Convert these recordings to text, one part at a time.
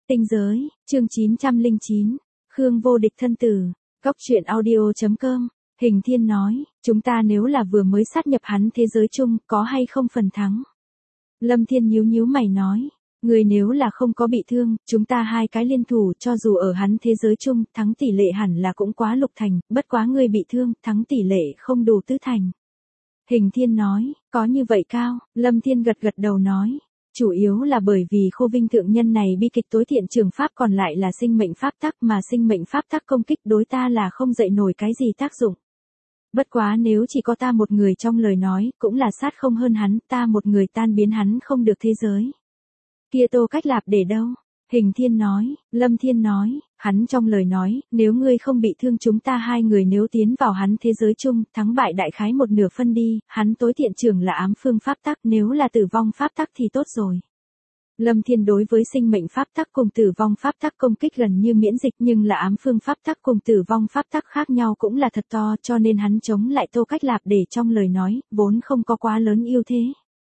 Tinh giới, chương 909, Khương vô địch thân tử, Cốc truyện audio.com, Hình Thiên nói, chúng ta nếu là vừa mới sát nhập hắn thế giới chung, có hay không phần thắng? Lâm Thiên nhíu nhíu mày nói, người nếu là không có bị thương, chúng ta hai cái liên thủ cho dù ở hắn thế giới chung, thắng tỷ lệ hẳn là cũng quá lục thành, bất quá ngươi bị thương, thắng tỷ lệ không đủ tứ thành. Hình Thiên nói, có như vậy cao, Lâm Thiên gật gật đầu nói. Chủ yếu là bởi vì Khô Vinh thượng nhân này bi kịch tối thiện trường pháp còn lại là sinh mệnh pháp tắc mà sinh mệnh pháp tắc công kích đối ta là không dậy nổi cái gì tác dụng. Bất quá nếu chỉ có ta một người trong lời nói, cũng là sát không hơn hắn, ta một người tan biến hắn không được thế giới. Kia Tô Cách Lạp để đâu? Hình Thiên nói, Lâm Thiên nói, hắn trong lời nói, nếu ngươi không bị thương chúng ta hai người nếu tiến vào hắn thế giới chung, thắng bại đại khái một nửa phân đi, hắn tối thiện trường là ám phương pháp tắc, nếu là tử vong pháp tắc thì tốt rồi. Lâm Thiên đối với sinh mệnh pháp tắc cùng tử vong pháp tắc công kích gần như miễn dịch nhưng là ám phương pháp tắc cùng tử vong pháp tắc khác nhau cũng là thật to cho nên hắn chống lại Tô Cách Lạp để trong lời nói, vốn không có quá lớn ưu thế.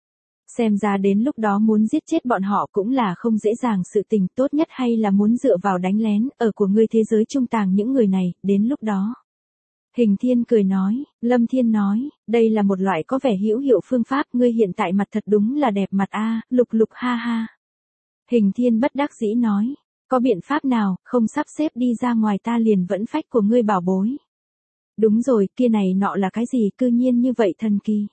Xem ra đến lúc đó muốn giết chết bọn họ cũng là không dễ dàng sự tình tốt nhất hay là muốn dựa vào đánh lén ở của ngươi thế giới trung tàng những người này, đến lúc đó. Hình Thiên cười nói, Lâm Thiên nói, đây là một loại có vẻ hữu hiệu phương pháp ngươi hiện tại mặt thật đúng là đẹp mặt a, lục lục ha ha. Hình Thiên bất đắc dĩ nói, có biện pháp nào, không sắp xếp đi ra ngoài ta liền vẫn phách của ngươi bảo bối. Đúng rồi, kia này nọ là cái gì cư nhiên như vậy thần kỳ.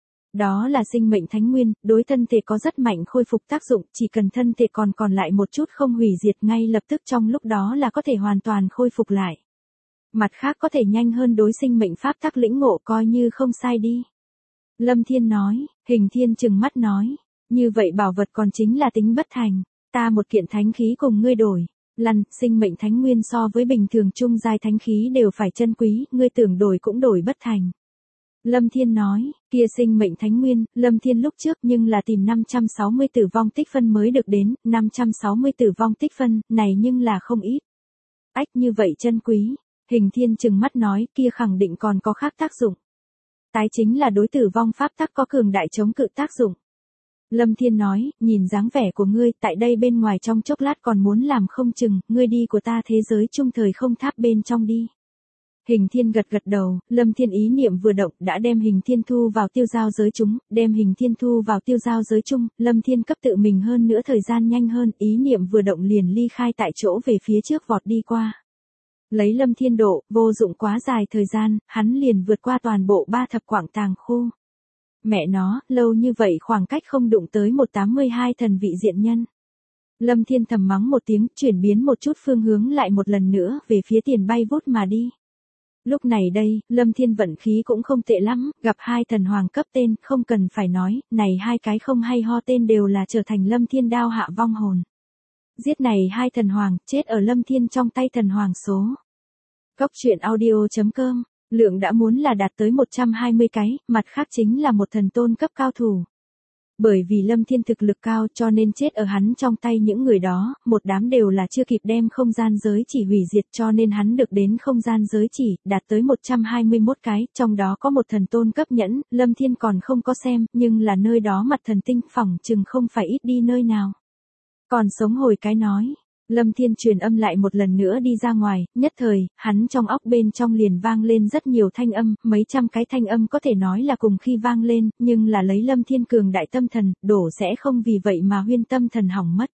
Đó là sinh mệnh thánh nguyên, đối thân thể có rất mạnh khôi phục tác dụng, chỉ cần thân thể còn lại một chút không hủy diệt ngay lập tức trong lúc đó là có thể hoàn toàn khôi phục lại. Mặt khác có thể nhanh hơn đối sinh mệnh pháp tắc lĩnh ngộ coi như không sai đi. Lâm Thiên nói, Hình Thiên trừng mắt nói, như vậy bảo vật còn chính là tính bất thành, ta một kiện thánh khí cùng ngươi đổi. Lăn, sinh mệnh thánh nguyên so với bình thường trung giai thánh khí đều phải chân quý, ngươi tưởng đổi cũng đổi bất thành. Lâm Thiên nói, kia sinh mệnh thánh nguyên, Lâm Thiên lúc trước nhưng là tìm 560 tử vong tích phân mới được đến, 560 tử vong tích phân, này nhưng là không ít. Ách như vậy chân quý, Hình Thiên trừng mắt nói, kia khẳng định còn có khác tác dụng. Tái chính là đối tử vong pháp tắc có cường đại chống cự tác dụng. Lâm Thiên nói, nhìn dáng vẻ của ngươi, tại đây bên ngoài trong chốc lát còn muốn làm không chừng, ngươi đi của ta thế giới trung thời không tháp bên trong đi. Hình Thiên gật gật đầu, Lâm Thiên ý niệm vừa động đã đem Hình Thiên thu vào tiêu giao giới chúng, đem Hình Thiên thu vào tiêu giao giới chung, Lâm Thiên cấp tự mình hơn nữa thời gian nhanh hơn, ý niệm vừa động liền ly khai tại chỗ về phía trước vọt đi qua. Lấy Lâm Thiên độ, vô dụng quá dài thời gian, hắn liền vượt qua toàn bộ 3 thập quảng tàng khu. Mẹ nó, lâu như vậy khoảng cách không đụng tới 182 thần vị diện nhân. Lâm Thiên thầm mắng một tiếng, chuyển biến một chút phương hướng lại một lần nữa, về phía tiền bay vút mà đi. Lúc này đây, Lâm Thiên vận khí cũng không tệ lắm, gặp hai thần hoàng cấp tên, không cần phải nói, này hai cái không hay ho tên đều là trở thành Lâm Thiên đao hạ vong hồn. Giết này hai thần hoàng, chết ở Lâm Thiên trong tay thần hoàng số. Cốc truyện audio.com, lượng đã muốn là đạt tới 120 cái, mặt khác chính là một thần tôn cấp cao thủ. Bởi vì Lâm Thiên thực lực cao cho nên chết ở hắn trong tay những người đó, một đám đều là chưa kịp đem không gian giới chỉ hủy diệt cho nên hắn được đến không gian giới chỉ, đạt tới 121 cái, trong đó có một thần tôn cấp nhẫn, Lâm Thiên còn không có xem, nhưng là nơi đó mặt thần tinh phỏng chừng không phải ít đi nơi nào. Còn sống hồi cái nói. Lâm Thiên truyền âm lại một lần nữa đi ra ngoài, nhất thời, hắn trong óc bên trong liền vang lên rất nhiều thanh âm, mấy trăm cái thanh âm có thể nói là cùng khi vang lên, nhưng là lấy Lâm Thiên cường đại tâm thần, đổ sẽ không vì vậy mà huyên tâm thần hỏng mất.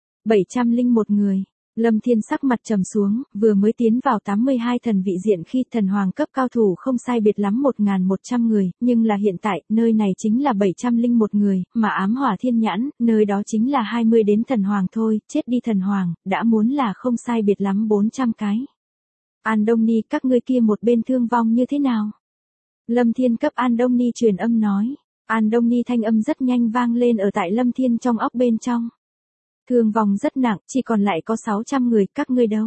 701 người. Lâm Thiên sắc mặt trầm xuống, vừa mới tiến vào 82 thần vị diện khi thần hoàng cấp cao thủ không sai biệt lắm 1100 người, nhưng là hiện tại, nơi này chính là 701 người, mà ám hỏa thiên nhãn, nơi đó chính là 20 đến thần hoàng thôi, chết đi thần hoàng, đã muốn là không sai biệt lắm 400 cái. An Đông Ni các ngươi kia một bên thương vong như thế nào? Lâm Thiên cấp An Đông Ni truyền âm nói, An Đông Ni thanh âm rất nhanh vang lên ở tại Lâm Thiên trong óc bên trong. Thương vong rất nặng, chỉ còn lại có 600 người, các ngươi đâu?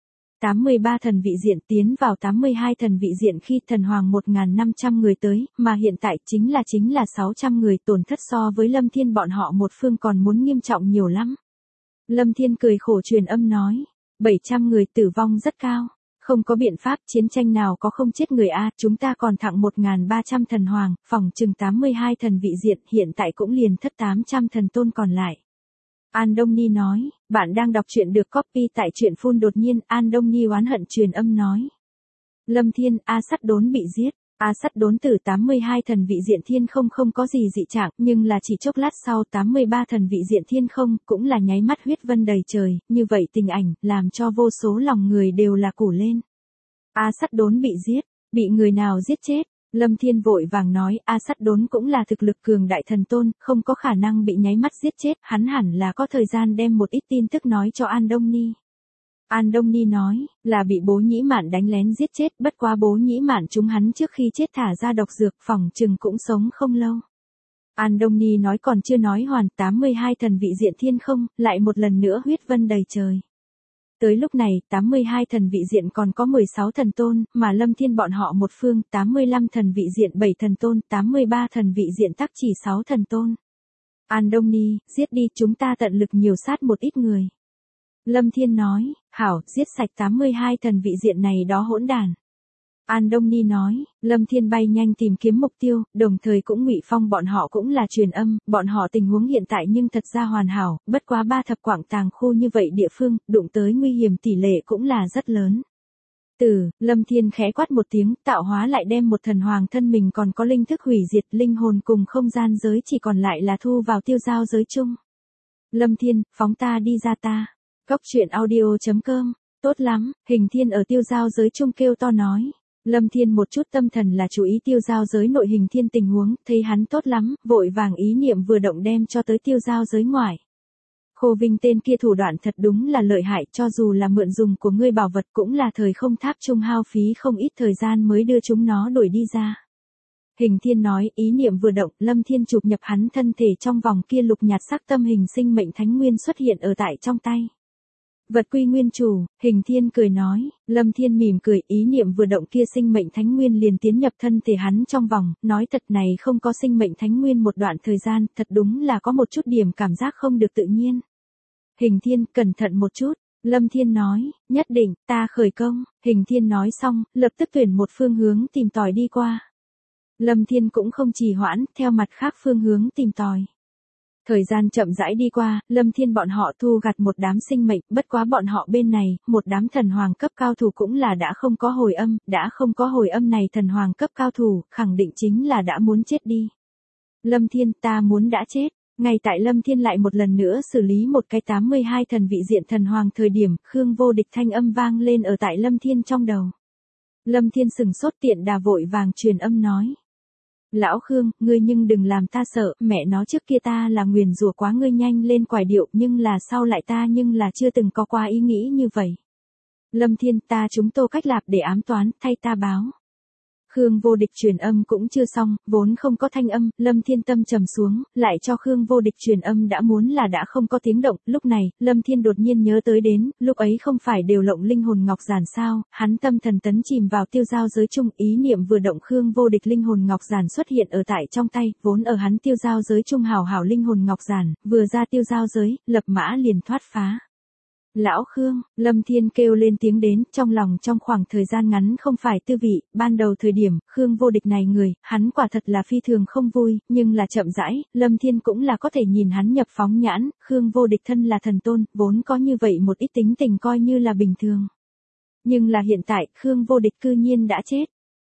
83 thần vị diện tiến vào 82 thần vị diện khi thần hoàng 1500 người tới, mà hiện tại chính là 600 người, tổn thất so với Lâm Thiên bọn họ một phương còn muốn nghiêm trọng nhiều lắm. Lâm Thiên cười khổ truyền âm nói, 700 người tử vong rất cao, không có biện pháp, chiến tranh nào có không chết người a, chúng ta còn thặng 1300 thần hoàng, phòng chừng 82 thần vị diện, hiện tại cũng liền thất 800 thần tôn còn lại. An Đông Ni nói, bạn đang đọc truyện được copy tại truyện phun đột nhiên, An Đông Ni oán hận truyền âm nói. Lâm Thiên, A Sắt Đốn bị giết. A Sắt Đốn tử 82 thần vị diện thiên không có gì dị trạng, nhưng là chỉ chốc lát sau 83 thần vị diện thiên không, cũng là nháy mắt huyết vân đầy trời, như vậy tình ảnh, làm cho vô số lòng người đều là củ lên. A Sắt Đốn bị giết, bị người nào giết chết? Lâm Thiên vội vàng nói, A Sắt Đốn cũng là thực lực cường đại thần tôn, không có khả năng bị nháy mắt giết chết, hắn hẳn là có thời gian đem một ít tin tức nói cho An Đông Ni. An Đông Ni nói, là bị Bố Nhĩ Mạn đánh lén giết chết, bất quá Bố Nhĩ Mạn chúng hắn trước khi chết thả ra độc dược, phỏng chừng cũng sống không lâu. An Đông Ni nói còn chưa nói hoàn, 82 thần vị diện thiên không, lại một lần nữa huyết vân đầy trời. Tới lúc này, 82 thần vị diện còn có 16 thần tôn, mà Lâm Thiên bọn họ một phương, 85 thần vị diện 7 thần tôn, 83 thần vị diện tắc chỉ 6 thần tôn. An Đông Ni, giết đi, chúng ta tận lực nhiều sát một ít người. Lâm Thiên nói, hảo, giết sạch 82 thần vị diện này đó hỗn đàn. An Đông Ni nói, Lâm Thiên bay nhanh tìm kiếm mục tiêu, đồng thời cũng Ngụy Phong bọn họ cũng là truyền âm, bọn họ tình huống hiện tại nhưng thật ra hoàn hảo, bất quá 3 thập quảng tàng khu như vậy địa phương, đụng tới nguy hiểm tỷ lệ cũng là rất lớn. Lâm Thiên khẽ quát một tiếng, tạo hóa lại đem một thần hoàng thân mình còn có linh thức hủy diệt, linh hồn cùng không gian giới chỉ còn lại là thu vào tiêu giao giới chung. Lâm Thiên, phóng ta đi ra ta. Góc truyện audio.com, tốt lắm, Hình Thiên ở tiêu giao giới chung kêu to nói. Lâm Thiên một chút tâm thần là chú ý tiêu giao giới nội Hình Thiên tình huống, thấy hắn tốt lắm, vội vàng ý niệm vừa động đem cho tới tiêu giao giới ngoài. Khô Vinh tên kia thủ đoạn thật đúng là lợi hại, cho dù là mượn dùng của ngươi bảo vật cũng là thời không tháp chung hao phí không ít thời gian mới đưa chúng nó đuổi đi ra. Hình Thiên nói, ý niệm vừa động, Lâm Thiên chụp nhập hắn thân thể trong vòng kia lục nhạt sắc tâm hình sinh mệnh thánh nguyên xuất hiện ở tại trong tay. Vật quy nguyên chủ, Hình Thiên cười nói, Lâm Thiên mỉm cười, ý niệm vừa động kia sinh mệnh thánh nguyên liền tiến nhập thân thể hắn trong vòng, nói thật này không có sinh mệnh thánh nguyên một đoạn thời gian, thật đúng là có một chút điểm cảm giác không được tự nhiên. Hình Thiên, cẩn thận một chút, Lâm Thiên nói, nhất định, ta khởi công, Hình Thiên nói xong, lập tức tuyển một phương hướng tìm tòi đi qua. Lâm Thiên cũng không trì hoãn, theo mặt khác phương hướng tìm tòi. Thời gian chậm rãi đi qua, Lâm Thiên bọn họ thu gặt một đám sinh mệnh, bất quá bọn họ bên này, một đám thần hoàng cấp cao thủ cũng là đã không có hồi âm, đã không có hồi âm này thần hoàng cấp cao thủ, khẳng định chính là đã muốn chết đi. Lâm Thiên, ta muốn đã chết. Ngay tại Lâm Thiên lại một lần nữa xử lý một cái 82 thần vị diện thần hoàng thời điểm, Khương Vô Địch thanh âm vang lên ở tại Lâm Thiên trong đầu. Lâm Thiên sừng sốt tiện đà vội vàng truyền âm nói. Lão Khương, ngươi nhưng đừng làm ta sợ, mẹ nó trước kia ta là nguyền rủa quá ngươi nhanh lên quải điệu, nhưng là sau lại ta nhưng là chưa từng có qua ý nghĩ như vậy. Lâm Thiên, ta chúng Tô Cách Lạp để ám toán, thay ta báo. Khương Vô Địch truyền âm cũng chưa xong, vốn không có thanh âm, Lâm Thiên tâm trầm xuống, lại cho Khương Vô Địch truyền âm đã muốn là đã không có tiếng động, lúc này, Lâm Thiên đột nhiên nhớ tới đến, lúc ấy không phải đều lộng linh hồn ngọc giản sao, hắn tâm thần tấn chìm vào tiêu giao giới chung, ý niệm vừa động Khương Vô Địch linh hồn ngọc giản xuất hiện ở tại trong tay, vốn ở hắn tiêu giao giới chung hảo hảo linh hồn ngọc giản, vừa ra tiêu giao giới, lập mã liền thoát phá. Lão Khương, Lâm Thiên kêu lên tiếng đến, trong lòng trong khoảng thời gian ngắn không phải tư vị, ban đầu thời điểm, Khương Vô Địch này người, hắn quả thật là phi thường không vui, nhưng là chậm rãi, Lâm Thiên cũng là có thể nhìn hắn nhập phóng nhãn, Khương Vô Địch thân là thần tôn, vốn có như vậy một ít tính tình coi như là bình thường. Nhưng là hiện tại, Khương Vô Địch cư nhiên đã chết.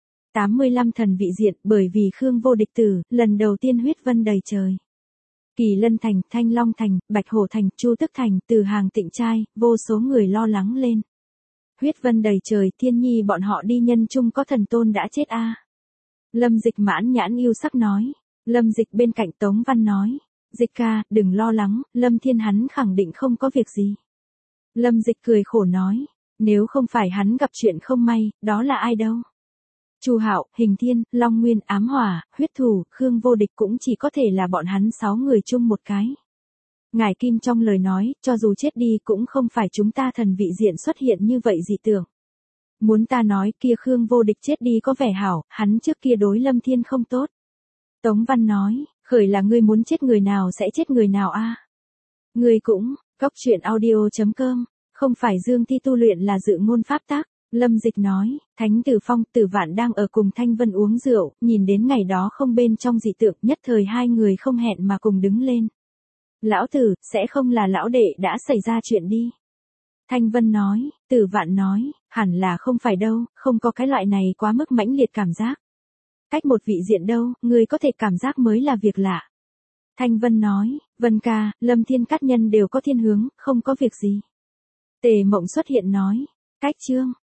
85 thần vị diện, bởi vì Khương Vô Địch tử, lần đầu tiên huyết vân đầy trời. Kỳ Lân Thành, Thanh Long Thành, Bạch Hổ Thành, Chu Tức Thành, Từ Hàng Tịnh Trai, vô số người lo lắng lên. Huyết vân đầy trời, Thiên Nhi bọn họ đi nhân chung có thần tôn đã chết a. Lâm Dịch mãn nhãn yêu sắc nói. Lâm Dịch bên cạnh Tống Văn nói. Dịch ca, đừng lo lắng, Lâm Thiên hắn khẳng định không có việc gì. Lâm Dịch cười khổ nói. Nếu không phải hắn gặp chuyện không may, đó là ai đâu. Chu Hạo, Hình Thiên, Long Nguyên, Ám Hỏa, Huyết Thủ, Khương Vô Địch cũng chỉ có thể là bọn hắn 6 người chung một cái. Ngải Kim trong lời nói, cho dù chết đi cũng không phải chúng ta thần vị diện xuất hiện như vậy dị tưởng. Muốn ta nói kia Khương Vô Địch chết đi có vẻ hảo, hắn trước kia đối Lâm Thiên không tốt. Tống Văn nói, khởi là ngươi muốn chết người nào sẽ chết người nào a? Ngươi cũng, góc truyện audio.com, không phải Dương Thi tu luyện là dự ngôn pháp tác. Lâm Dịch nói, Thánh Tử Phong, Tử Vạn đang ở cùng Thanh Vân uống rượu, nhìn đến ngày đó không bên trong dị tượng, nhất thời hai người không hẹn mà cùng đứng lên. Lão Tử, sẽ không là lão đệ đã xảy ra chuyện đi. Thanh Vân nói, Tử Vạn nói, hẳn là không phải đâu, không có cái loại này quá mức mãnh liệt cảm giác. Cách một vị diện đâu, người có thể cảm giác mới là việc lạ. Thanh Vân nói, Vân ca, Lâm Thiên Cát nhân đều có thiên hướng, không có việc gì. Tề Mộng xuất hiện nói, cách chương.